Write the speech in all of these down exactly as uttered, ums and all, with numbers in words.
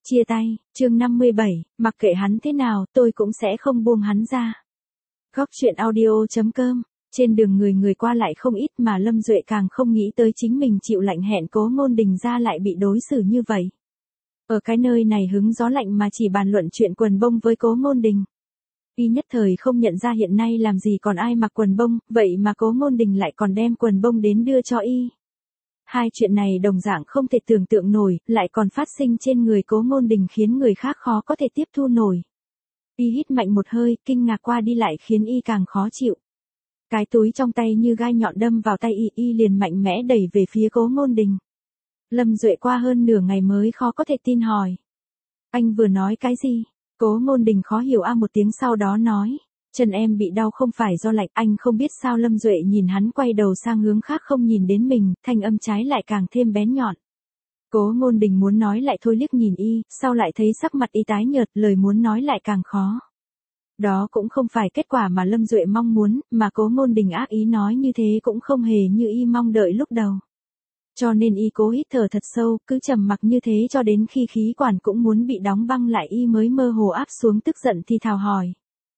Chia tay, chương năm mươi bảy, mặc kệ hắn thế nào, tôi cũng sẽ không buông hắn ra. Góc truyện audio.com, trên đường người người qua lại không ít mà Lâm Duệ càng không nghĩ tới chính mình chịu lạnh hẹn Cố Ngôn Đình ra lại bị đối xử như vậy. Ở cái nơi này hứng gió lạnh mà chỉ bàn luận chuyện quần bông với Cố Ngôn Đình. Y nhất thời không nhận ra hiện nay làm gì còn ai mặc quần bông, vậy mà Cố Ngôn Đình lại còn đem quần bông đến đưa cho Y. Hai chuyện này đồng dạng không thể tưởng tượng nổi, lại còn phát sinh trên người Cố Ngôn Đình khiến người khác khó có thể tiếp thu nổi. Y hít mạnh một hơi, kinh ngạc qua đi lại khiến Y càng khó chịu. Cái túi trong tay như gai nhọn đâm vào tay Y, Y liền mạnh mẽ đẩy về phía Cố Ngôn Đình. Lâm Duệ qua hơn nửa ngày mới khó có thể tin hỏi. Anh vừa nói cái gì? Cố Ngôn Đình khó hiểu a một tiếng sau đó nói. Chân em bị đau không phải do lạnh, anh không biết sao. Lâm Duệ nhìn hắn quay đầu sang hướng khác không nhìn đến mình, thanh âm trái lại càng thêm bén nhọn. Cố Ngôn Đình muốn nói lại thôi liếc nhìn Y, sau lại thấy sắc mặt Y tái nhợt, lời muốn nói lại càng khó. Đó cũng không phải kết quả mà Lâm Duệ mong muốn, mà Cố Ngôn Đình ác ý nói như thế cũng không hề như Y mong đợi lúc đầu. Cho nên Y cố hít thở thật sâu, cứ trầm mặc như thế cho đến khi khí quản cũng muốn bị đóng băng lại Y mới mơ hồ áp xuống tức giận thì thào hỏi.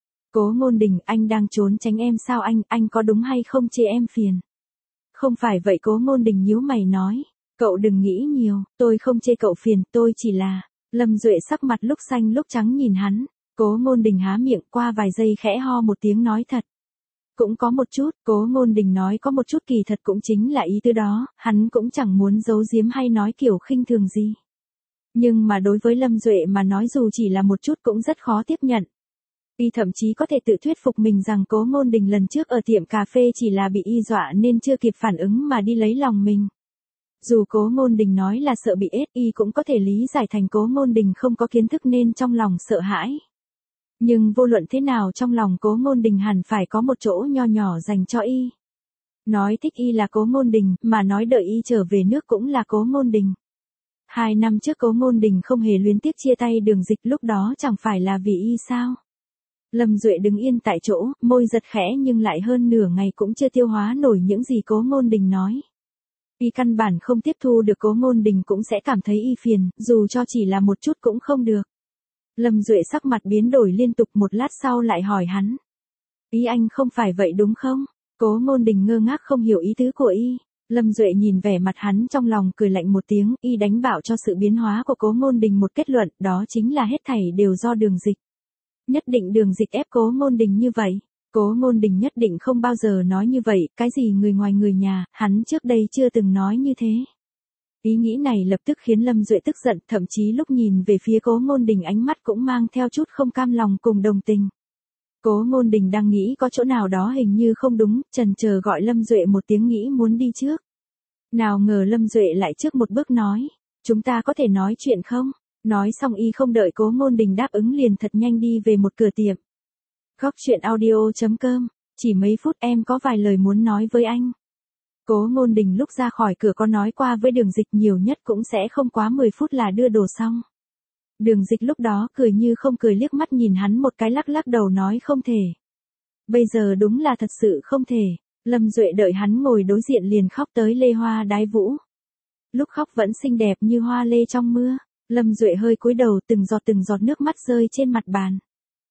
Cố Ngôn Đình, anh đang trốn tránh em sao? Anh, anh có đúng hay không chê em phiền? Không phải vậy. Cố Ngôn Đình nhíu mày nói. Cậu đừng nghĩ nhiều, tôi không chê cậu phiền, tôi chỉ là... Lâm Duệ sắc mặt lúc xanh lúc trắng nhìn hắn. Cố Ngôn Đình há miệng, qua vài giây khẽ ho một tiếng nói thật. Cũng có một chút. Cố Ngôn Đình nói có một chút kỳ thật cũng chính là ý tứ đó, hắn cũng chẳng muốn giấu giếm hay nói kiểu khinh thường gì. Nhưng mà đối với Lâm Duệ mà nói dù chỉ là một chút cũng rất khó tiếp nhận. Y thậm chí có thể tự thuyết phục mình rằng Cố Ngôn Đình lần trước ở tiệm cà phê chỉ là bị Y dọa nên chưa kịp phản ứng mà đi lấy lòng mình. Dù Cố Ngôn Đình nói là sợ bị ết, Y cũng có thể lý giải thành Cố Ngôn Đình không có kiến thức nên trong lòng sợ hãi. Nhưng vô luận thế nào trong lòng Cố Ngôn Đình hẳn phải có một chỗ nho nhỏ dành cho Y. Nói thích Y là Cố Ngôn Đình, mà nói đợi Y trở về nước cũng là Cố Ngôn Đình. Hai năm trước Cố Ngôn Đình không hề luyến tiếc chia tay Đường Dịch, lúc đó chẳng phải là vì Y sao? Lâm Duệ đứng yên tại chỗ, môi giật khẽ nhưng lại hơn nửa ngày cũng chưa tiêu hóa nổi những gì Cố Ngôn Đình nói. Y căn bản không tiếp thu được Cố Ngôn Đình cũng sẽ cảm thấy Y phiền, dù cho chỉ là một chút cũng không được. Lâm Duệ sắc mặt biến đổi liên tục, một lát sau lại hỏi hắn. Ý anh không phải vậy đúng không? Cố Ngôn Đình ngơ ngác không hiểu ý tứ của Y. Lâm Duệ nhìn vẻ mặt hắn trong lòng cười lạnh một tiếng, Y đánh bảo cho sự biến hóa của Cố Ngôn Đình một kết luận, đó chính là hết thảy đều do Đường Dịch. Nhất định Đường Dịch ép Cố Ngôn Đình như vậy. Cố Ngôn Đình nhất định không bao giờ nói như vậy, cái gì người ngoài người nhà, hắn trước đây chưa từng nói như thế. Ý nghĩ này lập tức khiến Lâm Duệ tức giận, thậm chí lúc nhìn về phía Cố Ngôn Đình ánh mắt cũng mang theo chút không cam lòng cùng đồng tình. Cố Ngôn Đình đang nghĩ có chỗ nào đó hình như không đúng, chần chờ gọi Lâm Duệ một tiếng nghĩ muốn đi trước. Nào ngờ Lâm Duệ lại trước một bước nói, chúng ta có thể nói chuyện không? Nói xong Y không đợi Cố Ngôn Đình đáp ứng liền thật nhanh đi về một cửa tiệm. Góc truyện audio.com, chỉ mấy phút em có vài lời muốn nói với anh. Cố Ngôn Đình lúc ra khỏi cửa có nói qua với Đường Dịch nhiều nhất cũng sẽ không quá mười phút là đưa đồ xong. Đường Dịch lúc đó cười như không cười liếc mắt nhìn hắn một cái lắc lắc đầu nói không thể. Bây giờ đúng là thật sự không thể. Lâm Duệ đợi hắn ngồi đối diện liền khóc tới lê hoa đái vũ. Lúc khóc vẫn xinh đẹp như hoa lê trong mưa. Lâm Duệ hơi cúi đầu, từng giọt từng giọt nước mắt rơi trên mặt bàn.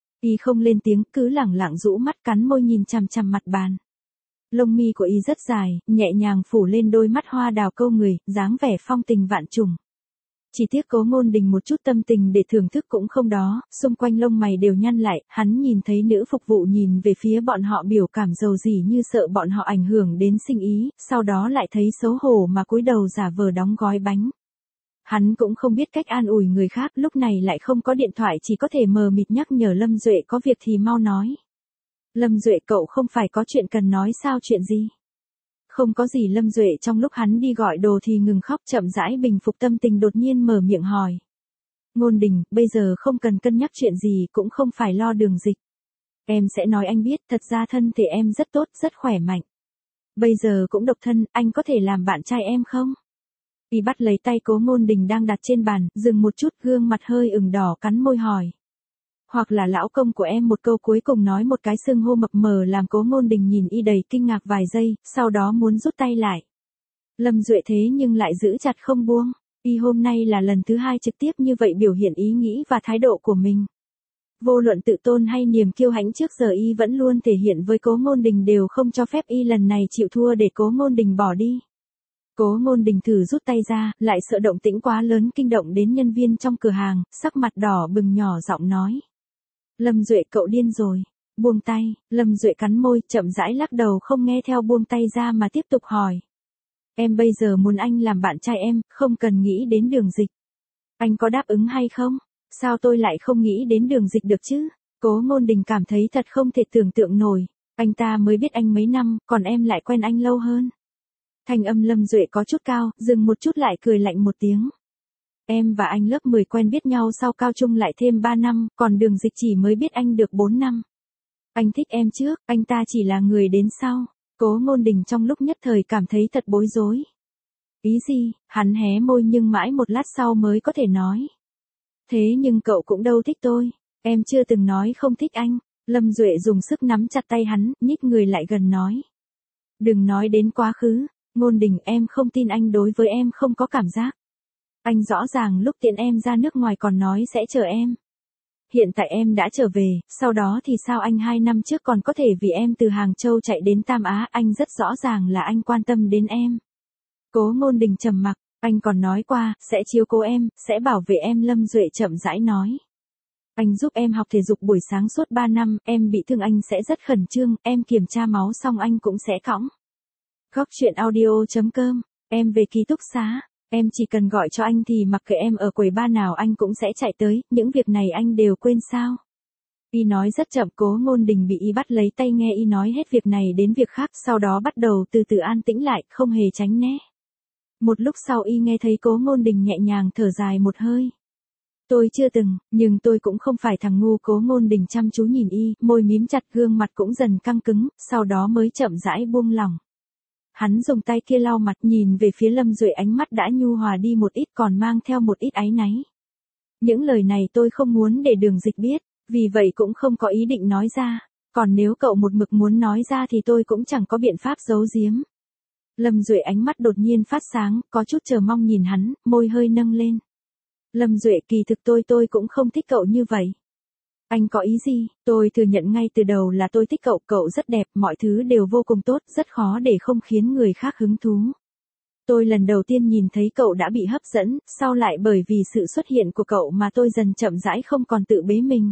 Y không lên tiếng, cứ lẳng lặng rũ mắt cắn môi nhìn chằm chằm mặt bàn. Lông mi của Y rất dài, nhẹ nhàng phủ lên đôi mắt hoa đào câu người, dáng vẻ phong tình vạn trùng. Chỉ tiếc Cố Ngôn Đình một chút tâm tình để thưởng thức cũng không đó, xung quanh lông mày đều nhăn lại, hắn nhìn thấy nữ phục vụ nhìn về phía bọn họ biểu cảm dầu dỉ như sợ bọn họ ảnh hưởng đến sinh ý, sau đó lại thấy xấu hổ mà cúi đầu giả vờ đóng gói bánh. Hắn cũng không biết cách an ủi người khác, lúc này lại không có điện thoại chỉ có thể mờ mịt nhắc nhở Lâm Duệ có việc thì mau nói. Lâm Duệ, cậu không phải có chuyện cần nói sao? Chuyện gì? Không có gì. Lâm Duệ trong lúc hắn đi gọi đồ thì ngừng khóc, chậm rãi bình phục tâm tình, đột nhiên mở miệng hỏi. Ngôn Đình, bây giờ không cần cân nhắc chuyện gì, cũng không phải lo Đường Dịch. Em sẽ nói anh biết, thật ra thân thể em rất tốt, rất khỏe mạnh. Bây giờ cũng độc thân, anh có thể làm bạn trai em không? Y bắt lấy tay Cố Ngôn Đình đang đặt trên bàn, dừng một chút, gương mặt hơi ửng đỏ cắn môi hỏi. Hoặc là lão công của em? Một câu cuối cùng nói một cái xưng hô mập mờ làm Cố Ngôn Đình nhìn Y đầy kinh ngạc vài giây, sau đó muốn rút tay lại. Lâm Duệ thế nhưng lại giữ chặt không buông. Y hôm nay là lần thứ hai trực tiếp như vậy biểu hiện ý nghĩ và thái độ của mình. Vô luận tự tôn hay niềm kiêu hãnh trước giờ Y vẫn luôn thể hiện với Cố Ngôn Đình đều không cho phép Y lần này chịu thua để Cố Ngôn Đình bỏ đi. Cố Ngôn Đình thử rút tay ra, lại sợ động tĩnh quá lớn kinh động đến nhân viên trong cửa hàng, sắc mặt đỏ bừng nhỏ giọng nói. Lâm Duệ cậu điên rồi. Buông tay, Lâm Duệ cắn môi, chậm rãi lắc đầu không nghe theo buông tay ra mà tiếp tục hỏi. Em bây giờ muốn anh làm bạn trai em, không cần nghĩ đến Đường Dịch. Anh có đáp ứng hay không? Sao tôi lại không nghĩ đến Đường Dịch được chứ? Cố Ngôn Đình cảm thấy thật không thể tưởng tượng nổi. Anh ta mới biết anh mấy năm, còn em lại quen anh lâu hơn. Thanh âm Lâm Duệ có chút cao, dừng một chút lại cười lạnh một tiếng. Em và anh lớp mười quen biết nhau sau cao trung lại thêm ba năm, còn Đường Dịch chỉ mới biết anh được bốn năm. Anh thích em trước, anh ta chỉ là người đến sau. Cố Ngôn Đình trong lúc nhất thời cảm thấy thật bối rối. Ý gì? Hắn hé môi nhưng mãi một lát sau mới có thể nói. Thế nhưng cậu cũng đâu thích tôi. Em chưa từng nói không thích anh. Lâm Duệ dùng sức nắm chặt tay hắn, nhích người lại gần nói. Đừng nói đến quá khứ. Ngôn Đình, em không tin anh đối với em không có cảm giác. Anh rõ ràng lúc tiện em ra nước ngoài còn nói sẽ chờ em. Hiện tại em đã trở về, sau đó thì sao anh hai năm trước còn có thể vì em từ Hàng Châu chạy đến Tam Á, anh rất rõ ràng là anh quan tâm đến em. Cố Ngôn Đình trầm mặc, anh còn nói qua, sẽ chiếu cố em, sẽ bảo vệ em. Lâm Duệ chậm rãi nói. Anh giúp em học thể dục buổi sáng suốt ba năm, em bị thương anh sẽ rất khẩn trương, em kiểm tra máu xong anh cũng sẽ cõng. Góc truyện audio chấm com, em về ký túc xá. Em chỉ cần gọi cho anh thì mặc kệ em ở quầy ba nào anh cũng sẽ chạy tới, những việc này anh đều quên sao? Y nói rất chậm. Cố Ngôn Đình bị Y bắt lấy tay nghe Y nói hết việc này đến việc khác, sau đó bắt đầu từ từ an tĩnh lại, không hề tránh né. Một lúc sau Y nghe thấy Cố Ngôn Đình nhẹ nhàng thở dài một hơi. Tôi chưa từng, nhưng tôi cũng không phải thằng ngu. Cố Ngôn Đình chăm chú nhìn Y, môi mím chặt, gương mặt cũng dần căng cứng, sau đó mới chậm rãi buông lỏng. Hắn dùng tay kia lau mặt, nhìn về phía Lâm Duệ, ánh mắt đã nhu hòa đi một ít, còn mang theo một ít áy náy. Những lời này tôi không muốn để Đường Dịch biết, vì vậy cũng không có ý định nói ra. Còn nếu cậu một mực muốn nói ra thì tôi cũng chẳng có biện pháp giấu giếm. Lâm Duệ ánh mắt đột nhiên phát sáng, có chút chờ mong nhìn hắn, môi hơi nâng lên. Lâm Duệ, kỳ thực tôi tôi cũng không thích cậu như vậy. Anh có ý gì? Tôi thừa nhận ngay từ đầu là tôi thích cậu, cậu rất đẹp, mọi thứ đều vô cùng tốt, rất khó để không khiến người khác hứng thú. Tôi lần đầu tiên nhìn thấy cậu đã bị hấp dẫn, sau lại bởi vì sự xuất hiện của cậu mà tôi dần chậm rãi không còn tự bế mình.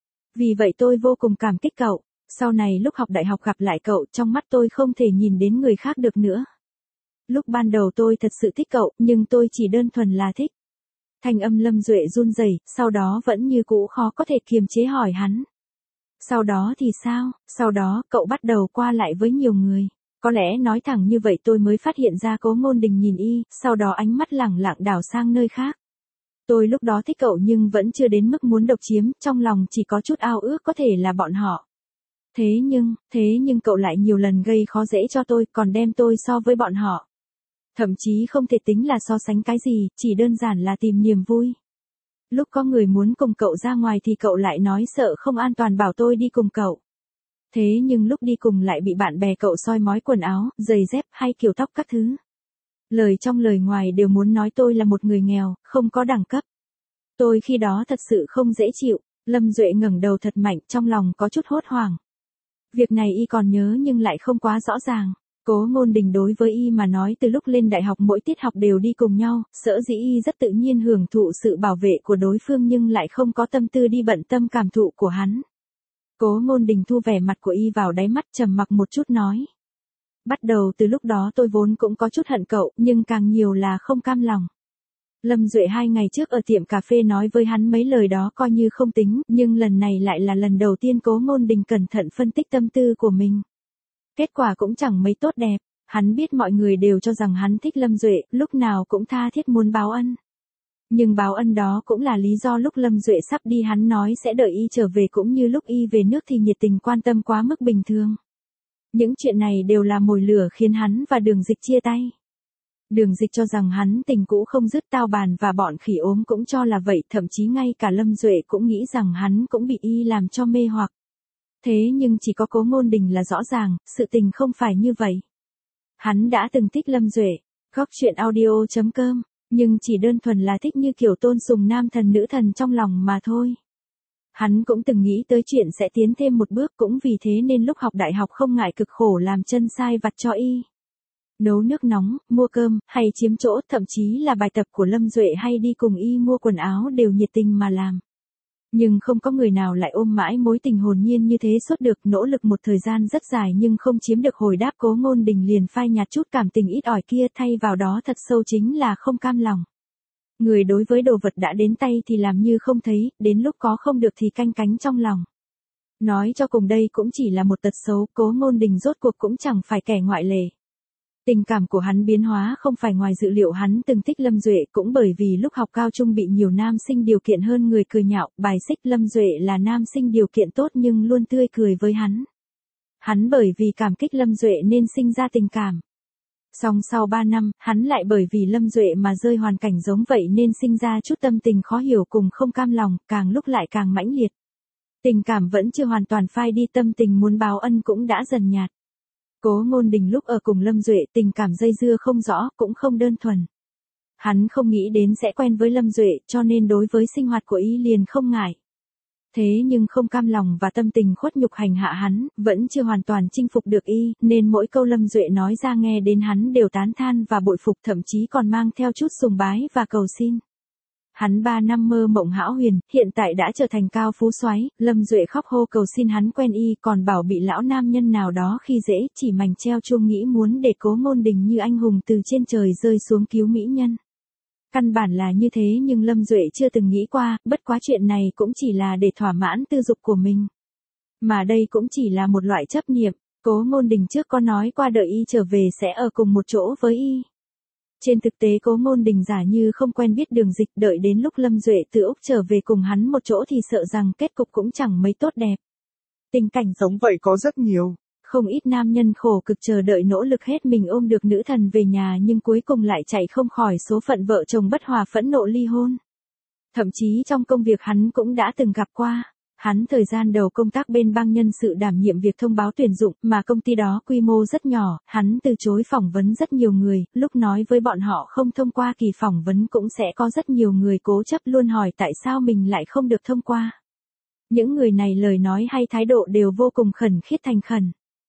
Vì vậy tôi vô cùng cảm kích cậu, sau này lúc học đại học gặp lại cậu, trong mắt tôi không thể nhìn đến người khác được nữa. Lúc ban đầu tôi thật sự thích cậu, nhưng tôi chỉ đơn thuần là thích. Thanh âm Lâm Duệ run rẩy, sau đó vẫn như cũ khó có thể kiềm chế hỏi hắn. Sau đó thì sao? Sau đó, cậu bắt đầu qua lại với nhiều người. Có lẽ nói thẳng như vậy tôi mới phát hiện ra. Cố Ngôn Đình nhìn Y, sau đó ánh mắt lẳng lặng đảo sang nơi khác. Tôi lúc đó thích cậu nhưng vẫn chưa đến mức muốn độc chiếm, trong lòng chỉ có chút ao ước có thể là bọn họ. Thế nhưng, thế nhưng cậu lại nhiều lần gây khó dễ cho tôi, còn đem tôi so với bọn họ. Thậm chí không thể tính là so sánh cái gì, chỉ đơn giản là tìm niềm vui. Lúc có người muốn cùng cậu ra ngoài thì cậu lại nói sợ không an toàn bảo tôi đi cùng cậu. Thế nhưng lúc đi cùng lại bị bạn bè cậu soi mói quần áo, giày dép hay kiểu tóc các thứ. Lời trong lời ngoài đều muốn nói tôi là một người nghèo, không có đẳng cấp. Tôi khi đó thật sự không dễ chịu. Lâm Duệ ngẩng đầu thật mạnh, trong lòng có chút hốt hoảng. Việc này Y còn nhớ nhưng lại không quá rõ ràng. Cố Ngôn Đình đối với Y mà nói từ lúc lên đại học mỗi tiết học đều đi cùng nhau, sở dĩ Y rất tự nhiên hưởng thụ sự bảo vệ của đối phương nhưng lại không có tâm tư đi bận tâm cảm thụ của hắn. Cố Ngôn Đình thu vẻ mặt của Y vào đáy mắt, trầm mặc một chút nói. Bắt đầu từ lúc đó tôi vốn cũng có chút hận cậu, nhưng càng nhiều là không cam lòng. Lâm Duệ hai ngày trước ở tiệm cà phê nói với hắn mấy lời đó coi như không tính, nhưng lần này lại là lần đầu tiên Cố Ngôn Đình cẩn thận phân tích tâm tư của mình. Kết quả cũng chẳng mấy tốt đẹp, hắn biết mọi người đều cho rằng hắn thích Lâm Duệ, lúc nào cũng tha thiết muốn báo ân. Nhưng báo ân đó cũng là lý do lúc Lâm Duệ sắp đi hắn nói sẽ đợi Y trở về, cũng như lúc Y về nước thì nhiệt tình quan tâm quá mức bình thường. Những chuyện này đều là mồi lửa khiến hắn và Đường Dịch chia tay. Đường Dịch cho rằng hắn tình cũ không dứt, Tao Bàn và bọn khỉ ốm cũng cho là vậy, thậm chí ngay cả Lâm Duệ cũng nghĩ rằng hắn cũng bị Y làm cho mê hoặc. Thế nhưng chỉ có Cố Ngôn Đình là rõ ràng, sự tình không phải như vậy. Hắn đã từng thích Lâm Duệ. Góc truyện audio chấm com Nhưng chỉ đơn thuần là thích như kiểu tôn sùng nam thần nữ thần trong lòng mà thôi. Hắn cũng từng nghĩ tới chuyện sẽ tiến thêm một bước, cũng vì thế nên lúc học đại học không ngại cực khổ làm chân sai vặt cho y. Nấu nước nóng, mua cơm, hay chiếm chỗ, thậm chí là bài tập của Lâm Duệ hay đi cùng y mua quần áo đều nhiệt tình mà làm. Nhưng không có người nào lại ôm mãi mối tình hồn nhiên như thế suốt được, nỗ lực một thời gian rất dài nhưng không chiếm được hồi đáp, Cố Ngôn Đình liền phai nhạt chút cảm tình ít ỏi kia, thay vào đó thật sâu chính là không cam lòng. Người đối với đồ vật đã đến tay thì làm như không thấy, đến lúc có không được thì canh cánh trong lòng. Nói cho cùng đây cũng chỉ là một tật xấu, Cố Ngôn Đình rốt cuộc cũng chẳng phải kẻ ngoại lệ. Tình cảm của hắn biến hóa không phải ngoài dự liệu, hắn từng thích Lâm Duệ cũng bởi vì lúc học cao trung bị nhiều nam sinh điều kiện hơn người cười nhạo, bài xích. Lâm Duệ là nam sinh điều kiện tốt nhưng luôn tươi cười với hắn. Hắn bởi vì cảm kích Lâm Duệ nên sinh ra tình cảm. Song sau ba năm, hắn lại bởi vì Lâm Duệ mà rơi hoàn cảnh giống vậy nên sinh ra chút tâm tình khó hiểu cùng không cam lòng, càng lúc lại càng mãnh liệt. Tình cảm vẫn chưa hoàn toàn phai đi, tâm tình muốn báo ân cũng đã dần nhạt. Cố Ngôn Đình lúc ở cùng Lâm Duệ tình cảm dây dưa không rõ, cũng không đơn thuần. Hắn không nghĩ đến sẽ quen với Lâm Duệ, cho nên đối với sinh hoạt của y liền không ngại. Thế nhưng không cam lòng và tâm tình khuất nhục hành hạ hắn, vẫn chưa hoàn toàn chinh phục được y, nên mỗi câu Lâm Duệ nói ra nghe đến hắn đều tán than và bội phục, thậm chí còn mang theo chút sùng bái và cầu xin. Hắn ba năm mơ mộng hão huyền, hiện tại đã trở thành cao phú soái. Lâm Duệ khóc hô cầu xin hắn quen y, còn bảo bị lão nam nhân nào đó khi dễ, chỉ mảnh treo chuông nghĩ muốn để Cố Ngôn Đình như anh hùng từ trên trời rơi xuống cứu mỹ nhân. Căn bản là như thế nhưng Lâm Duệ chưa từng nghĩ qua, bất quá chuyện này cũng chỉ là để thỏa mãn tư dục của mình. Mà đây cũng chỉ là một loại chấp niệm. Cố Ngôn Đình trước có nói qua đợi y trở về sẽ ở cùng một chỗ với y. Trên thực tế Cố Ngôn Đình giả như không quen biết Đường Dịch, đợi đến lúc Lâm Duệ từ Úc trở về cùng hắn một chỗ thì sợ rằng kết cục cũng chẳng mấy tốt đẹp. Tình cảnh giống vậy có rất nhiều. Không ít nam nhân khổ cực chờ đợi nỗ lực hết mình ôm được nữ thần về nhà nhưng cuối cùng lại chạy không khỏi số phận vợ chồng bất hòa phẫn nộ ly hôn. Thậm chí trong công việc hắn cũng đã từng gặp qua. Hắn thời gian đầu công tác bên bang nhân sự đảm nhiệm việc thông báo tuyển dụng mà công ty đó quy mô rất nhỏ, hắn từ chối phỏng vấn rất nhiều người, lúc nói với bọn họ không thông qua kỳ phỏng vấn cũng sẽ có rất nhiều người cố chấp luôn hỏi tại sao mình lại không được thông qua. Những người này lời nói hay thái độ đều vô cùng khẩn khiết thành khẩn.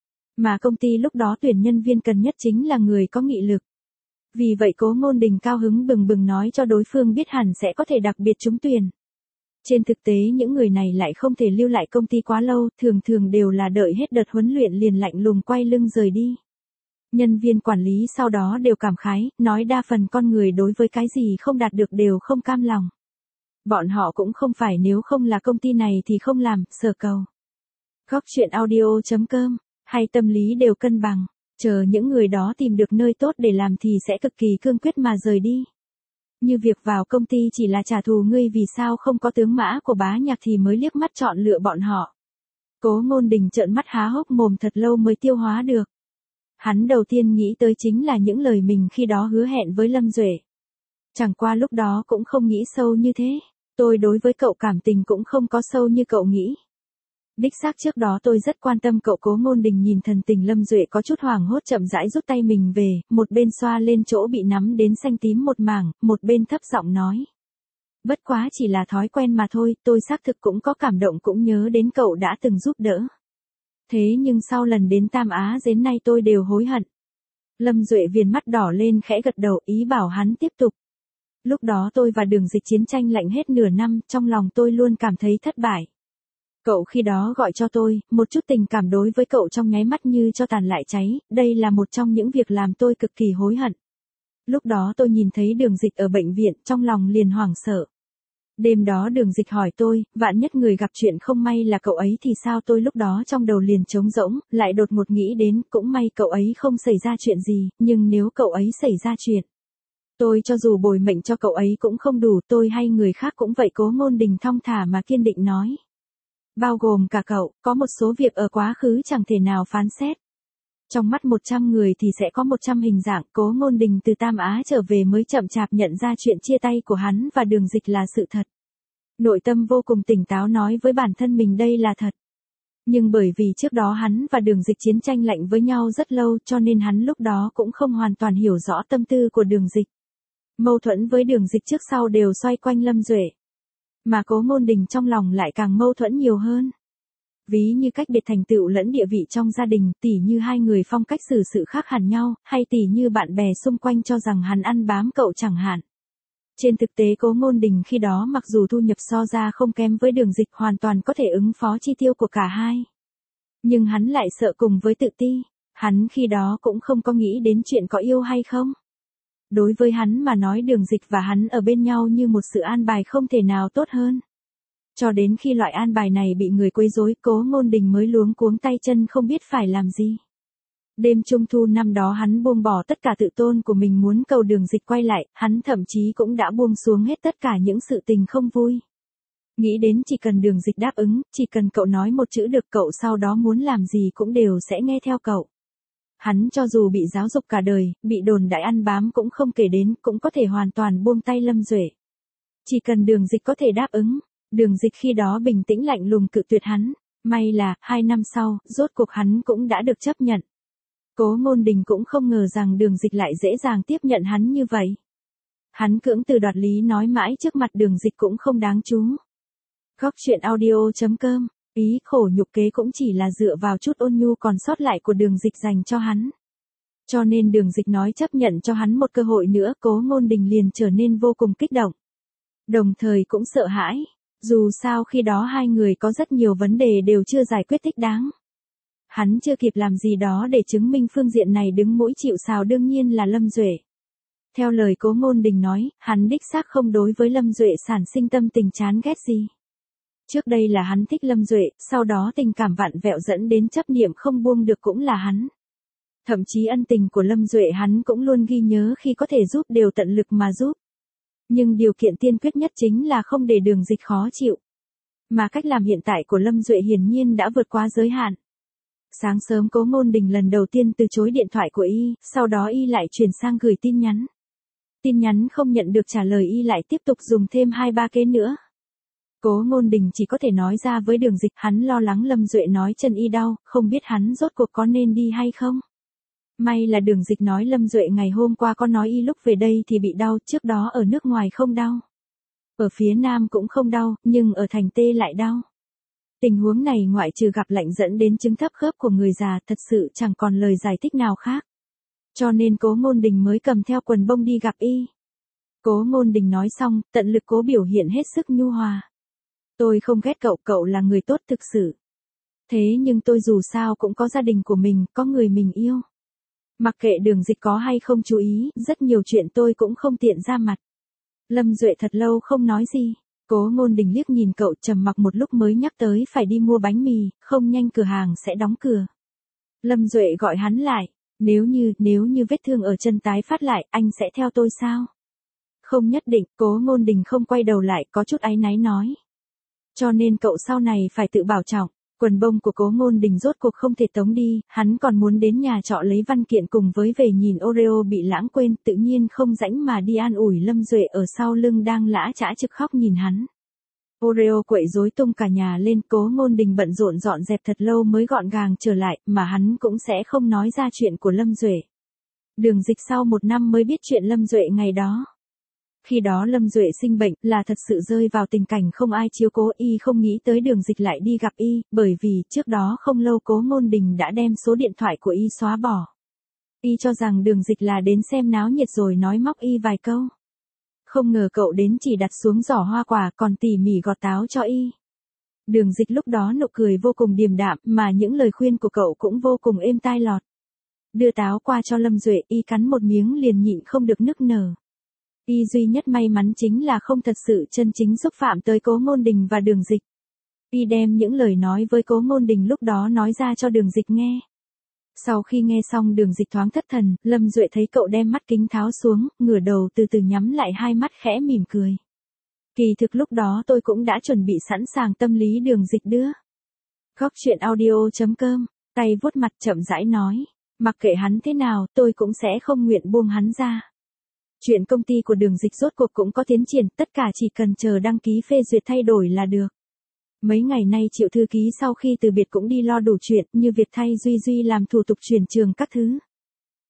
Mà công ty lúc đó tuyển nhân viên cần nhất chính là người có nghị lực. Vì vậy Cố Ngôn Đình cao hứng bừng bừng nói cho đối phương biết hẳn sẽ có thể đặc biệt trúng tuyển. Trên thực tế những người này lại không thể lưu lại công ty quá lâu, thường thường đều là đợi hết đợt huấn luyện liền lạnh lùng quay lưng rời đi. Nhân viên quản lý sau đó đều cảm khái, nói đa phần con người đối với cái gì không đạt được đều không cam lòng. Bọn họ cũng không phải nếu không là công ty này thì không làm, sở cầu. Góc truyện audio chấm com, hay tâm lý đều cân bằng, chờ những người đó tìm được nơi tốt để làm thì sẽ cực kỳ cương quyết mà rời đi. Như việc vào công ty chỉ là trả thù ngươi vì sao không có tướng mã của Bá Nhạc thì mới liếc mắt chọn lựa bọn họ. Cố Ngôn Đình trợn mắt há hốc mồm thật lâu mới tiêu hóa được. Hắn đầu tiên nghĩ tới chính là những lời mình khi đó hứa hẹn với Lâm Duệ. Chẳng qua lúc đó cũng không nghĩ sâu như thế, tôi đối với cậu cảm tình cũng không có sâu như cậu nghĩ. Đích xác trước đó tôi rất quan tâm cậu. Cố Ngôn Đình nhìn thần tình Lâm Duệ có chút hoảng hốt chậm rãi rút tay mình về, một bên xoa lên chỗ bị nắm đến xanh tím một mảng, một bên thấp giọng nói. Bất quá chỉ là thói quen mà thôi, tôi xác thực cũng có cảm động cũng nhớ đến cậu đã từng giúp đỡ. Thế nhưng sau lần đến Tam Á đến nay tôi đều hối hận. Lâm Duệ viền mắt đỏ lên khẽ gật đầu ý bảo hắn tiếp tục. Lúc đó tôi và Đường Dịch chiến tranh lạnh hết nửa năm, trong lòng tôi luôn cảm thấy thất bại. Cậu khi đó gọi cho tôi, một chút tình cảm đối với cậu trong nháy mắt như cho tàn lại cháy, đây là một trong những việc làm tôi cực kỳ hối hận. Lúc đó tôi nhìn thấy Đường Dịch ở bệnh viện, trong lòng liền hoảng sợ. Đêm đó Đường Dịch hỏi tôi, vạn nhất người gặp chuyện không may là cậu ấy thì sao, tôi lúc đó trong đầu liền trống rỗng, lại đột ngột nghĩ đến, cũng may cậu ấy không xảy ra chuyện gì, nhưng nếu cậu ấy xảy ra chuyện. Tôi cho dù bồi mệnh cho cậu ấy cũng không đủ, tôi hay người khác cũng vậy. Cố Ngôn Đình thong thả mà kiên định nói. Bao gồm cả cậu, có một số việc ở quá khứ chẳng thể nào phán xét. Trong mắt một trăm người thì sẽ có một trăm hình dạng. Cố Ngôn Đình từ Tam Á trở về mới chậm chạp nhận ra chuyện chia tay của hắn và Đường Dịch là sự thật. Nội tâm vô cùng tỉnh táo nói với bản thân mình đây là thật. Nhưng bởi vì trước đó hắn và Đường Dịch chiến tranh lạnh với nhau rất lâu cho nên hắn lúc đó cũng không hoàn toàn hiểu rõ tâm tư của Đường Dịch. Mâu thuẫn với Đường Dịch trước sau đều xoay quanh Lâm Duệ. Mà Cố Ngôn Đình trong lòng lại càng mâu thuẫn nhiều hơn. Ví như cách biệt thành tựu lẫn địa vị trong gia đình, tỉ như hai người phong cách xử sự khác hẳn nhau, hay tỉ như bạn bè xung quanh cho rằng hắn ăn bám cậu chẳng hạn. Trên thực tế Cố Ngôn Đình khi đó mặc dù thu nhập so ra không kém với Đường Dịch, hoàn toàn có thể ứng phó chi tiêu của cả hai. Nhưng hắn lại sợ cùng với tự ti, hắn khi đó cũng không có nghĩ đến chuyện có yêu hay không. Đối với hắn mà nói Đường Dịch và hắn ở bên nhau như một sự an bài không thể nào tốt hơn. Cho đến khi loại an bài này bị người quấy rối, Cố Ngôn Đình mới luống cuống tay chân không biết phải làm gì. Đêm Trung thu năm đó hắn buông bỏ tất cả tự tôn của mình muốn cầu Đường Dịch quay lại, hắn thậm chí cũng đã buông xuống hết tất cả những sự tình không vui. Nghĩ đến chỉ cần Đường Dịch đáp ứng, chỉ cần cậu nói một chữ được, cậu sau đó muốn làm gì cũng đều sẽ nghe theo cậu. Hắn cho dù bị giáo dục cả đời, bị đồn đại ăn bám cũng không kể đến, cũng có thể hoàn toàn buông tay Lâm Duệ. Chỉ cần Đường Dịch có thể đáp ứng. Đường Dịch khi đó bình tĩnh lạnh lùng cự tuyệt hắn. May là, hai năm sau, rốt cuộc hắn cũng đã được chấp nhận. Cố Ngôn Đình cũng không ngờ rằng Đường Dịch lại dễ dàng tiếp nhận hắn như vậy. Hắn cưỡng từ đoạt lý nói mãi trước mặt Đường Dịch cũng không đáng chú. Góc truyện audio chấm com, ý khổ nhục kế cũng chỉ là dựa vào chút ôn nhu còn sót lại của Đường Dịch dành cho hắn. Cho nên Đường Dịch nói chấp nhận cho hắn một cơ hội nữa, Cố Ngôn Đình liền trở nên vô cùng kích động. Đồng thời cũng sợ hãi. Dù sao khi đó hai người có rất nhiều vấn đề đều chưa giải quyết thích đáng. Hắn chưa kịp làm gì đó để chứng minh phương diện này đứng mũi chịu sào đương nhiên là Lâm Duệ. Theo lời Cố Ngôn Đình nói, hắn đích xác không đối với Lâm Duệ sản sinh tâm tình chán ghét gì. Trước đây là hắn thích Lâm Duệ, sau đó tình cảm vặn vẹo dẫn đến chấp niệm không buông được cũng là hắn. Thậm chí ân tình của Lâm Duệ hắn cũng luôn ghi nhớ, khi có thể giúp đều tận lực mà giúp. Nhưng điều kiện tiên quyết nhất chính là không để Đường Dịch khó chịu. Mà cách làm hiện tại của Lâm Duệ hiển nhiên đã vượt quá giới hạn. Sáng sớm Cố Ngôn Đình lần đầu tiên từ chối điện thoại của y, sau đó y lại chuyển sang gửi tin nhắn. Tin nhắn không nhận được trả lời, y lại tiếp tục dùng thêm hai ba kế nữa. Cố Ngôn Đình chỉ có thể nói ra với Đường Dịch, hắn lo lắng Lâm Duệ nói chân y đau, không biết hắn rốt cuộc có nên đi hay không. May là Đường Dịch nói Lâm Duệ ngày hôm qua có nói y lúc về đây thì bị đau, trước đó ở nước ngoài không đau. Ở phía Nam cũng không đau, nhưng ở thành Tê lại đau. Tình huống này ngoại trừ gặp lạnh dẫn đến chứng thấp khớp của người già, thật sự chẳng còn lời giải thích nào khác. Cho nên Cố Ngôn Đình mới cầm theo quần bông đi gặp y. Cố Ngôn Đình nói xong, tận lực cố biểu hiện hết sức nhu hòa. Tôi không ghét cậu, cậu là người tốt thực sự. Thế nhưng tôi dù sao cũng có gia đình của mình, có người mình yêu. Mặc kệ Đường Dịch có hay không chú ý, rất nhiều chuyện tôi cũng không tiện ra mặt. Lâm Duệ thật lâu không nói gì. Cố Ngôn Đình liếc nhìn cậu, trầm mặc một lúc mới nhắc tới phải đi mua bánh mì, không nhanh cửa hàng sẽ đóng cửa. Lâm Duệ gọi hắn lại. Nếu như, nếu như vết thương ở chân tái phát lại, anh sẽ theo tôi sao? Không nhất định, Cố Ngôn Đình không quay đầu lại, có chút áy náy nói. Cho nên cậu sau này phải tự bảo trọng. Quần bông của Cố Ngôn Đình rốt cuộc không thể tống đi, hắn còn muốn đến nhà trọ lấy văn kiện cùng với về nhìn Oreo bị lãng quên, tự nhiên không rảnh mà đi an ủi Lâm Duệ ở sau lưng đang lã chã trực khóc nhìn hắn. Oreo quậy rối tung cả nhà lên, Cố Ngôn Đình bận rộn dọn dẹp thật lâu mới gọn gàng trở lại, mà hắn cũng sẽ không nói ra chuyện của Lâm Duệ. Đường Dịch sau một năm mới biết chuyện Lâm Duệ ngày đó. Khi đó Lâm Duệ sinh bệnh, là thật sự rơi vào tình cảnh không ai chiếu cố, y không nghĩ tới Đường Dịch lại đi gặp y, bởi vì trước đó không lâu Cố Ngôn Đình đã đem số điện thoại của y xóa bỏ. Y cho rằng Đường Dịch là đến xem náo nhiệt rồi nói móc y vài câu. Không ngờ cậu đến chỉ đặt xuống giỏ hoa quả còn tỉ mỉ gọt táo cho y. Đường Dịch lúc đó nụ cười vô cùng điềm đạm, mà những lời khuyên của cậu cũng vô cùng êm tai lọt. Đưa táo qua cho Lâm Duệ, y cắn một miếng liền nhịn không được nức nở. Y duy nhất may mắn chính là không thật sự chân chính xúc phạm tới Cố Ngôn Đình và Đường Dịch. Y đem những lời nói với Cố Ngôn Đình lúc đó nói ra cho Đường Dịch nghe. Sau khi nghe xong Đường Dịch thoáng thất thần, Lâm Duệ thấy cậu đem mắt kính tháo xuống, ngửa đầu từ từ nhắm lại hai mắt khẽ mỉm cười. Kỳ thực lúc đó tôi cũng đã chuẩn bị sẵn sàng tâm lý Đường Dịch đưa. Góc truyện audio chấm com, tay vuốt mặt chậm rãi nói, mặc kệ hắn thế nào, tôi cũng sẽ không nguyện buông hắn ra. Chuyện công ty của Đường Dịch rốt cuộc cũng có tiến triển, tất cả chỉ cần chờ đăng ký phê duyệt thay đổi là được. Mấy ngày nay Triệu thư ký sau khi từ biệt cũng đi lo đủ chuyện, như việc thay Duy Duy làm thủ tục chuyển trường các thứ.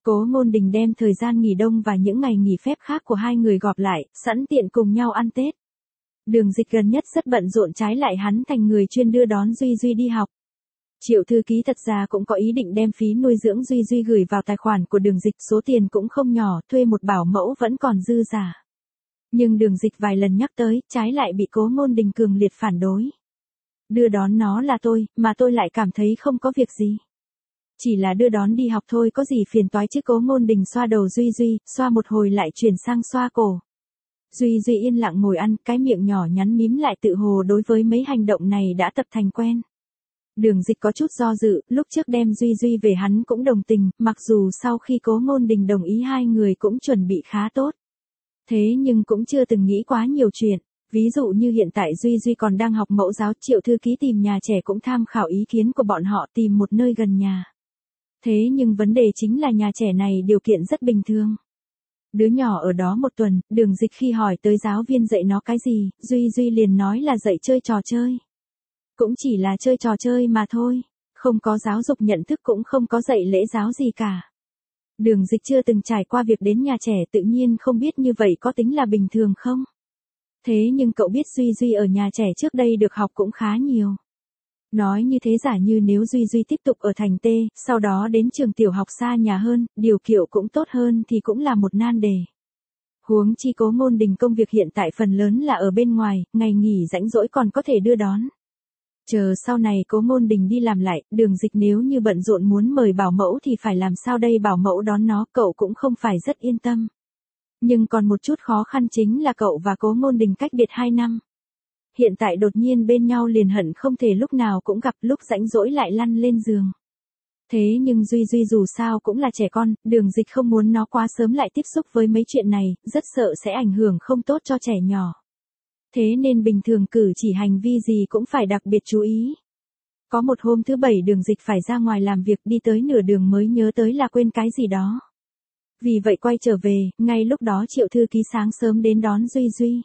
Cố Ngôn Đình đem thời gian nghỉ đông và những ngày nghỉ phép khác của hai người gộp lại, sẵn tiện cùng nhau ăn Tết. Đường Dịch gần nhất rất bận rộn, trái lại hắn thành người chuyên đưa đón Duy Duy đi học. Triệu thư ký thật ra cũng có ý định đem phí nuôi dưỡng Duy Duy gửi vào tài khoản của Đường Dịch, số tiền cũng không nhỏ, thuê một bảo mẫu vẫn còn dư giả. Nhưng Đường Dịch vài lần nhắc tới, trái lại bị Cố Ngôn Đình cường liệt phản đối. Đưa đón nó là tôi, mà tôi lại cảm thấy không có việc gì. Chỉ là đưa đón đi học thôi, có gì phiền toái chứ. Cố Ngôn Đình xoa đầu Duy Duy, xoa một hồi lại chuyển sang xoa cổ. Duy Duy yên lặng ngồi ăn, cái miệng nhỏ nhắn mím lại, tự hồ đối với mấy hành động này đã tập thành quen. Đường Dịch có chút do dự, lúc trước đem Duy Duy về hắn cũng đồng tình, mặc dù sau khi Cố Ngôn Đình đồng ý hai người cũng chuẩn bị khá tốt. Thế nhưng cũng chưa từng nghĩ quá nhiều chuyện. Ví dụ như hiện tại Duy Duy còn đang học mẫu giáo, Triệu thư ký tìm nhà trẻ cũng tham khảo ý kiến của bọn họ, tìm một nơi gần nhà. Thế nhưng vấn đề chính là nhà trẻ này điều kiện rất bình thường. Đứa nhỏ ở đó một tuần, Đường Dịch khi hỏi tới giáo viên dạy nó cái gì, Duy Duy liền nói là dạy chơi trò chơi. Cũng chỉ là chơi trò chơi mà thôi, không có giáo dục nhận thức, cũng không có dạy lễ giáo gì cả. Đường Dịch chưa từng trải qua việc đến nhà trẻ, tự nhiên không biết như vậy có tính là bình thường không. Thế nhưng cậu biết Duy Duy ở nhà trẻ trước đây được học cũng khá nhiều. Nói như thế giả như nếu Duy Duy tiếp tục ở thành T, sau đó đến trường tiểu học xa nhà hơn, điều kiện cũng tốt hơn thì cũng là một nan đề. Huống chi Cố Ngôn Đình công việc hiện tại phần lớn là ở bên ngoài, ngày nghỉ rảnh rỗi còn có thể đưa đón. Chờ sau này Cố Ngôn Đình đi làm lại, Đường Dịch nếu như bận rộn muốn mời bảo mẫu thì phải làm sao đây, bảo mẫu đón nó cậu cũng không phải rất yên tâm. Nhưng còn một chút khó khăn chính là cậu và Cố Ngôn Đình cách biệt hai năm. Hiện tại đột nhiên bên nhau liền hận không thể lúc nào cũng gặp, lúc rảnh rỗi lại lăn lên giường. Thế nhưng Duy Duy dù sao cũng là trẻ con, Đường Dịch không muốn nó quá sớm lại tiếp xúc với mấy chuyện này, rất sợ sẽ ảnh hưởng không tốt cho trẻ nhỏ. Thế nên bình thường cử chỉ hành vi gì cũng phải đặc biệt chú ý. Có một hôm thứ bảy Đường Dịch phải ra ngoài làm việc, đi tới nửa đường mới nhớ tới là quên cái gì đó. Vì vậy quay trở về, ngay lúc đó Triệu thư ký sáng sớm đến đón Duy Duy.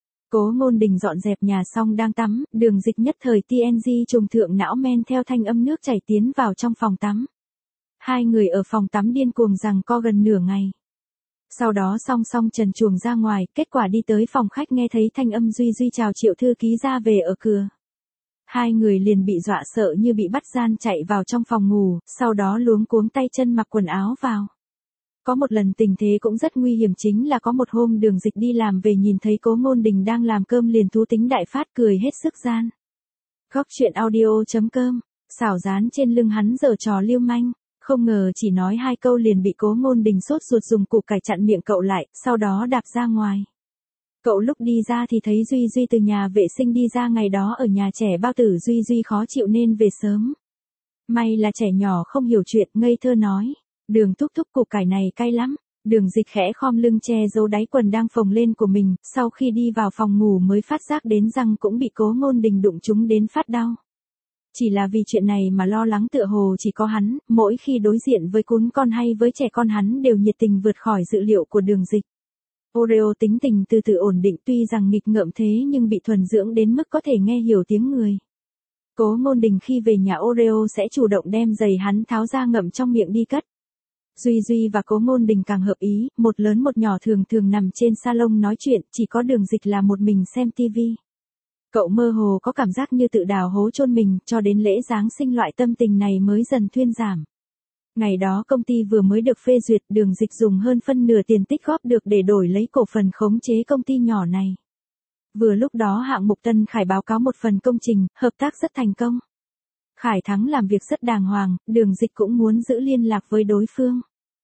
Cố Ngôn Đình dọn dẹp nhà xong đang tắm, Đường Dịch nhất thời tê en giê trùng thượng não, men theo thanh âm nước chảy tiến vào trong phòng tắm. Hai người ở phòng tắm điên cuồng giằng co gần nửa ngày. Sau đó song song trần truồng ra ngoài, kết quả đi tới phòng khách nghe thấy thanh âm Duy Duy chào Triệu thư ký ra về ở cửa. Hai người liền bị dọa sợ như bị bắt gian, chạy vào trong phòng ngủ, sau đó luống cuống tay chân mặc quần áo vào. Có một lần tình thế cũng rất nguy hiểm, chính là có một hôm Đường Dịch đi làm về nhìn thấy Cố Ngôn Đình đang làm cơm liền thú tính đại phát, cười hết sức gian. Góc truyện audio chấm com, xảo dán trên lưng hắn giở trò lưu manh, không ngờ chỉ nói hai câu liền bị Cố Ngôn Đình sốt ruột dùng củ cải chặn miệng cậu lại, sau đó đạp ra ngoài. Cậu lúc đi ra thì thấy Duy Duy từ nhà vệ sinh đi ra, ngày đó ở nhà trẻ bao tử Duy Duy khó chịu nên về sớm. May là trẻ nhỏ không hiểu chuyện, ngây thơ nói. Đường thúc thúc, củ cải này cay lắm. Đường Dịch khẽ khom lưng che giấu đáy quần đang phồng lên của mình, sau khi đi vào phòng ngủ mới phát giác đến răng cũng bị Cố Ngôn Đình đụng trúng đến phát đau. Chỉ là vì chuyện này mà lo lắng tựa hồ chỉ có hắn, mỗi khi đối diện với cún con hay với trẻ con hắn đều nhiệt tình vượt khỏi dự liệu của Đường Dịch. Oreo tính tình từ từ ổn định, tuy rằng nghịch ngợm thế nhưng bị thuần dưỡng đến mức có thể nghe hiểu tiếng người. Cố Ngôn Đình khi về nhà Oreo sẽ chủ động đem giày hắn tháo ra ngậm trong miệng đi cất. Duy Duy và Cố Ngôn Đình càng hợp ý, một lớn một nhỏ thường thường nằm trên salon nói chuyện, chỉ có Đường Dịch là một mình xem tivi. Cậu mơ hồ có cảm giác như tự đào hố chôn mình, cho đến lễ Giáng sinh loại tâm tình này mới dần thuyên giảm. Ngày đó công ty vừa mới được phê duyệt, Đường Dịch dùng hơn phân nửa tiền tích góp được để đổi lấy cổ phần khống chế công ty nhỏ này. Vừa lúc đó hạng mục Tân Khải báo cáo một phần công trình, hợp tác rất thành công. Khải Thắng làm việc rất đàng hoàng, Đường Dịch cũng muốn giữ liên lạc với đối phương.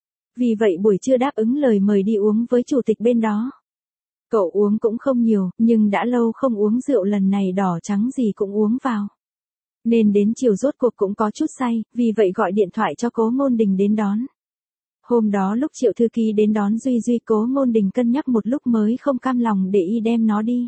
Vì vậy buổi trưa đáp ứng lời mời đi uống với chủ tịch bên đó. Cậu uống cũng không nhiều, nhưng đã lâu không uống rượu, lần này đỏ trắng gì cũng uống vào. Nên đến chiều rốt cuộc cũng có chút say, vì vậy gọi điện thoại cho Cố Ngôn Đình đến đón. Hôm đó lúc Triệu thư ký đến đón Duy Duy, Cố Ngôn Đình cân nhắc một lúc mới không cam lòng để y đem nó đi.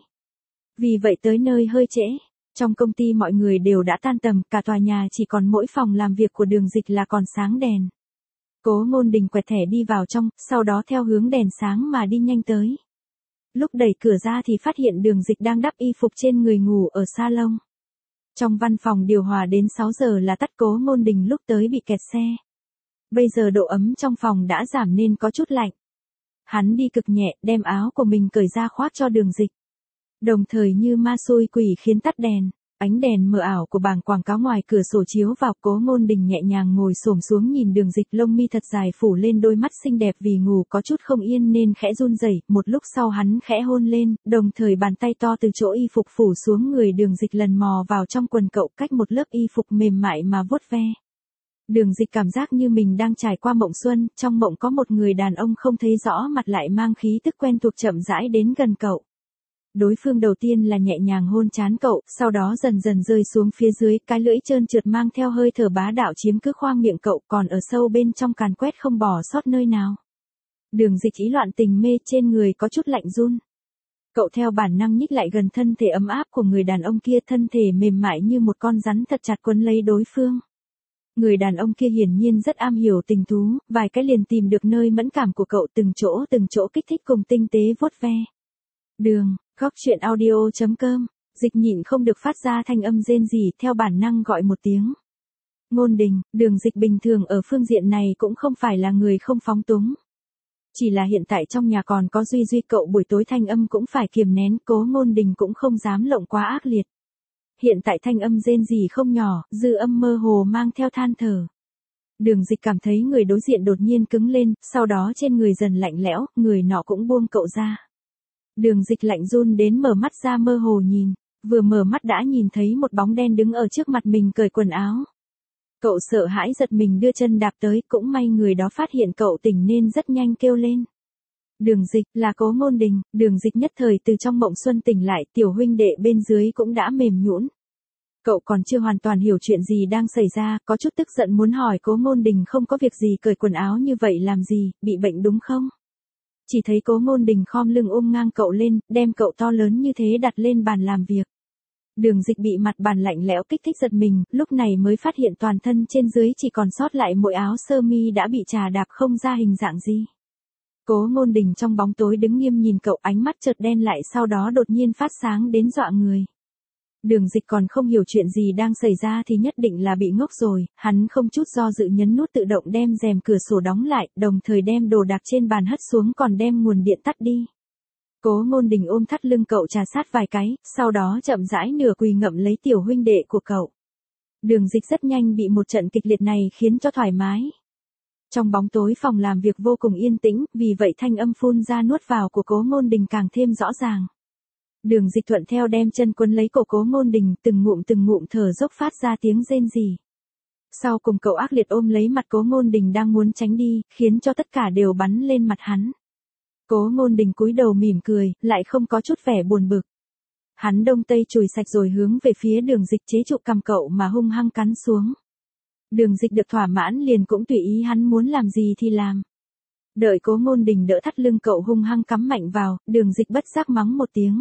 Vì vậy tới nơi hơi trễ. Trong công ty mọi người đều đã tan tầm, cả tòa nhà chỉ còn mỗi phòng làm việc của Đường Dịch là còn sáng đèn. Cố Ngôn Đình quẹt thẻ đi vào trong, sau đó theo hướng đèn sáng mà đi nhanh tới. Lúc đẩy cửa ra thì phát hiện Đường Dịch đang đắp y phục trên người ngủ ở salon. Trong văn phòng điều hòa đến sáu giờ là tắt, Cố Ngôn Đình lúc tới bị kẹt xe. Bây giờ độ ấm trong phòng đã giảm nên có chút lạnh. Hắn đi cực nhẹ, đem áo của mình cởi ra khoác cho Đường Dịch. Đồng thời như ma xui quỷ khiến tắt đèn. Ánh đèn mờ ảo của bảng quảng cáo ngoài cửa sổ chiếu vào, Cố Ngôn Đình nhẹ nhàng ngồi xổm xuống nhìn Đường Dịch, lông mi thật dài phủ lên đôi mắt xinh đẹp, vì ngủ có chút không yên nên khẽ run rẩy. Một lúc sau hắn khẽ hôn lên, đồng thời bàn tay to từ chỗ y phục phủ xuống người Đường Dịch, lần mò vào trong quần cậu, cách một lớp y phục mềm mại mà vuốt ve. Đường Dịch cảm giác như mình đang trải qua mộng xuân, trong mộng có một người đàn ông không thấy rõ mặt lại mang khí tức quen thuộc chậm rãi đến gần cậu. Đối phương đầu tiên là nhẹ nhàng hôn trán cậu, sau đó dần dần rơi xuống phía dưới, cái lưỡi trơn trượt mang theo hơi thở bá đạo chiếm cứ khoang miệng cậu, còn ở sâu bên trong càn quét không bỏ sót nơi nào. Đường Dịch ý loạn tình mê, trên người có chút lạnh run. Cậu theo bản năng nhích lại gần thân thể ấm áp của người đàn ông kia, thân thể mềm mại như một con rắn thật chặt quấn lấy đối phương. Người đàn ông kia hiển nhiên rất am hiểu tình thú, vài cái liền tìm được nơi mẫn cảm của cậu, từng chỗ từng chỗ kích thích cùng tinh tế vuốt ve. Đường, góc chuyện audio chấm com, Dịch nhịn không được phát ra thanh âm rên rỉ, theo bản năng gọi một tiếng. Ngôn Đình. Đường Dịch bình thường ở phương diện này cũng không phải là người không phóng túng. Chỉ là hiện tại trong nhà còn có Duy Duy, cậu buổi tối thanh âm cũng phải kiềm nén, Cố Ngôn Đình cũng không dám lộng quá ác liệt. Hiện tại thanh âm rên rỉ không nhỏ, dư âm mơ hồ mang theo than thở. Đường Dịch cảm thấy người đối diện đột nhiên cứng lên, sau đó trên người dần lạnh lẽo, người nọ cũng buông cậu ra. Đường Dịch lạnh run đến mở mắt ra mơ hồ nhìn, vừa mở mắt đã nhìn thấy một bóng đen đứng ở trước mặt mình cởi quần áo. Cậu sợ hãi giật mình đưa chân đạp tới, cũng may người đó phát hiện cậu tỉnh nên rất nhanh kêu lên. Đường Dịch, là Cố Ngôn Đình. Đường Dịch nhất thời từ trong mộng xuân tỉnh lại, tiểu huynh đệ bên dưới cũng đã mềm nhũn. Cậu còn chưa hoàn toàn hiểu chuyện gì đang xảy ra, có chút tức giận muốn hỏi Cố Ngôn Đình không có việc gì cởi quần áo như vậy làm gì, bị bệnh đúng không? Chỉ thấy Cố Ngôn Đình khom lưng ôm ngang cậu lên, đem cậu to lớn như thế đặt lên bàn làm việc. Đường Dịch bị mặt bàn lạnh lẽo kích thích giật mình, lúc này mới phát hiện toàn thân trên dưới chỉ còn sót lại mỗi áo sơ mi đã bị trà đạp không ra hình dạng gì. Cố Ngôn Đình trong bóng tối đứng nghiêm nhìn cậu, ánh mắt chợt đen lại, sau đó đột nhiên phát sáng đến dọa người. Đường Dịch còn không hiểu chuyện gì đang xảy ra thì nhất định là bị ngốc rồi, hắn không chút do dự nhấn nút tự động đem rèm cửa sổ đóng lại, đồng thời đem đồ đạc trên bàn hất xuống, còn đem nguồn điện tắt đi. Cố Ngôn Đình ôm thắt lưng cậu trà sát vài cái, sau đó chậm rãi nửa quỳ ngậm lấy tiểu huynh đệ của cậu. Đường Dịch rất nhanh bị một trận kịch liệt này khiến cho thoải mái. Trong bóng tối phòng làm việc vô cùng yên tĩnh, vì vậy thanh âm phun ra nuốt vào của Cố Ngôn Đình càng thêm rõ ràng. Đường Dịch thuận theo đem chân quấn lấy cổ Cố Ngôn Đình, từng ngụm từng ngụm thở dốc phát ra tiếng rên rỉ. Sau cùng cậu ác liệt ôm lấy mặt Cố Ngôn Đình đang muốn tránh đi, khiến cho tất cả đều bắn lên mặt hắn. Cố Ngôn Đình cúi đầu mỉm cười, lại không có chút vẻ buồn bực. Hắn đông tây chùi sạch rồi hướng về phía Đường Dịch chế trụ cằm cậu mà hung hăng cắn xuống. Đường Dịch được thỏa mãn liền cũng tùy ý hắn muốn làm gì thì làm. Đợi Cố Ngôn Đình đỡ thắt lưng cậu hung hăng cắm mạnh vào, Đường Dịch bất giác mắng một tiếng.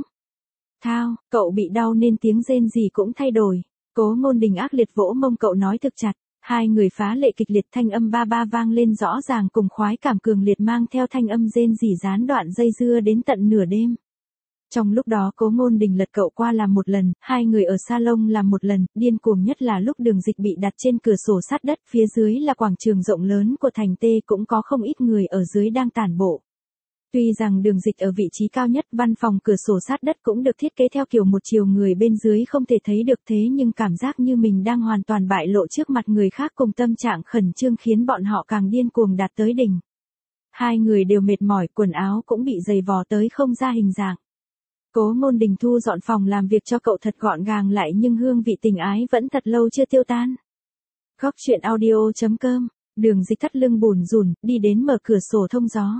Thao, cậu bị đau nên tiếng rên gì cũng thay đổi. Cố Ngôn Đình ác liệt vỗ mông cậu nói thực chặt. Hai người phá lệ kịch liệt, thanh âm ba ba vang lên rõ ràng cùng khoái cảm cường liệt mang theo thanh âm rên rỉ gián đoạn dây dưa đến tận nửa đêm. Trong lúc đó Cố Ngôn Đình lật cậu qua làm một lần, hai người ở salon làm một lần, điên cuồng nhất là lúc Đường Dịch bị đặt trên cửa sổ sát đất, phía dưới là quảng trường rộng lớn của thành T, cũng có không ít người ở dưới đang tản bộ. Tuy rằng Đường Dịch ở vị trí cao nhất, văn phòng cửa sổ sát đất cũng được thiết kế theo kiểu một chiều, người bên dưới không thể thấy được, thế nhưng cảm giác như mình đang hoàn toàn bại lộ trước mặt người khác cùng tâm trạng khẩn trương khiến bọn họ càng điên cuồng đạt tới đỉnh. Hai người đều mệt mỏi, quần áo cũng bị giày vò tới không ra hình dạng. Cố Ngôn Đình thu dọn phòng làm việc cho cậu thật gọn gàng lại, nhưng hương vị tình ái vẫn thật lâu chưa tiêu tan. Góc chuyện audio chấm com, Đường Dịch thắt lưng bùn rùn, đi đến mở cửa sổ thông gió.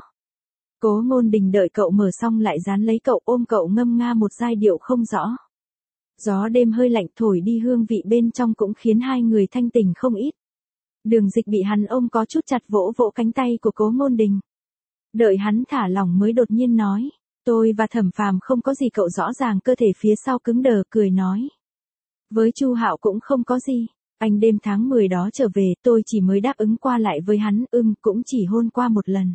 Cố Ngôn Đình đợi cậu mở xong lại dán lấy cậu, ôm cậu ngâm nga một giai điệu không rõ. Gió đêm hơi lạnh thổi đi, hương vị bên trong cũng khiến hai người thanh tỉnh không ít. Đường Dịch bị hắn ôm có chút chặt, vỗ vỗ cánh tay của Cố Ngôn Đình. Đợi hắn thả lỏng mới đột nhiên nói, tôi và Thẩm Phàm không có gì, cậu rõ ràng cơ thể phía sau cứng đờ, cười nói. Với Chu Hạo cũng không có gì, anh đêm tháng mười đó trở về, tôi chỉ mới đáp ứng qua lại với hắn, ưm, cũng chỉ hôn qua một lần.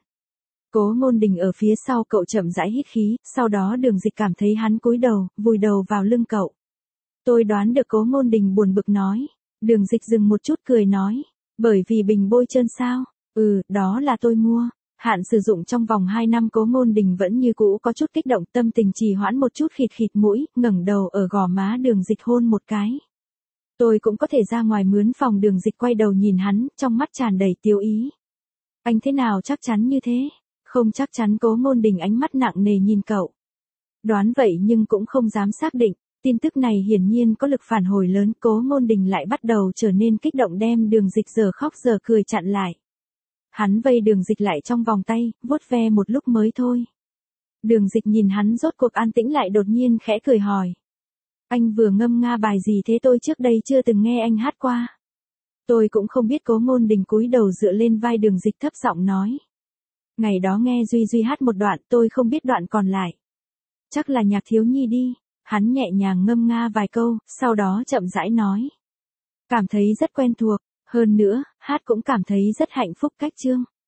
Cố Ngôn Đình ở phía sau cậu chậm rãi hít khí, sau đó Đường Dịch cảm thấy hắn cúi đầu, vùi đầu vào lưng cậu. Tôi đoán được, Cố Ngôn Đình buồn bực nói. Đường Dịch dừng một chút cười nói, bởi vì bình bôi trơn sao? Ừ, đó là tôi mua. Hạn sử dụng trong vòng hai năm. Cố Ngôn Đình vẫn như cũ có chút kích động, tâm tình trì hoãn một chút, khịt khịt mũi, ngẩng đầu ở gò má Đường Dịch hôn một cái. Tôi cũng có thể ra ngoài mướn phòng. Đường Dịch quay đầu nhìn hắn, trong mắt tràn đầy tiêu ý. Anh thế nào chắc chắn như thế? Không chắc chắn. Cố Ngôn Đình ánh mắt nặng nề nhìn cậu. Đoán vậy nhưng cũng không dám xác định. Tin tức này hiển nhiên có lực phản hồi lớn. Cố Ngôn Đình lại bắt đầu trở nên kích động, đem Đường Dịch giờ khóc giờ cười chặn lại. Hắn vây Đường Dịch lại trong vòng tay, vuốt ve một lúc mới thôi. Đường Dịch nhìn hắn rốt cuộc an tĩnh lại, đột nhiên khẽ cười hỏi. Anh vừa ngâm nga bài gì thế? Tôi trước đây chưa từng nghe anh hát qua. Tôi cũng không biết. Cố Ngôn Đình cúi đầu dựa lên vai Đường Dịch thấp giọng nói. Ngày đó nghe Duy Duy hát một đoạn, tôi không biết đoạn còn lại. Chắc là nhạc thiếu nhi đi. Hắn nhẹ nhàng ngâm nga vài câu, sau đó chậm rãi nói. Cảm thấy rất quen thuộc, hơn nữa, hát cũng cảm thấy rất hạnh phúc. Cách chương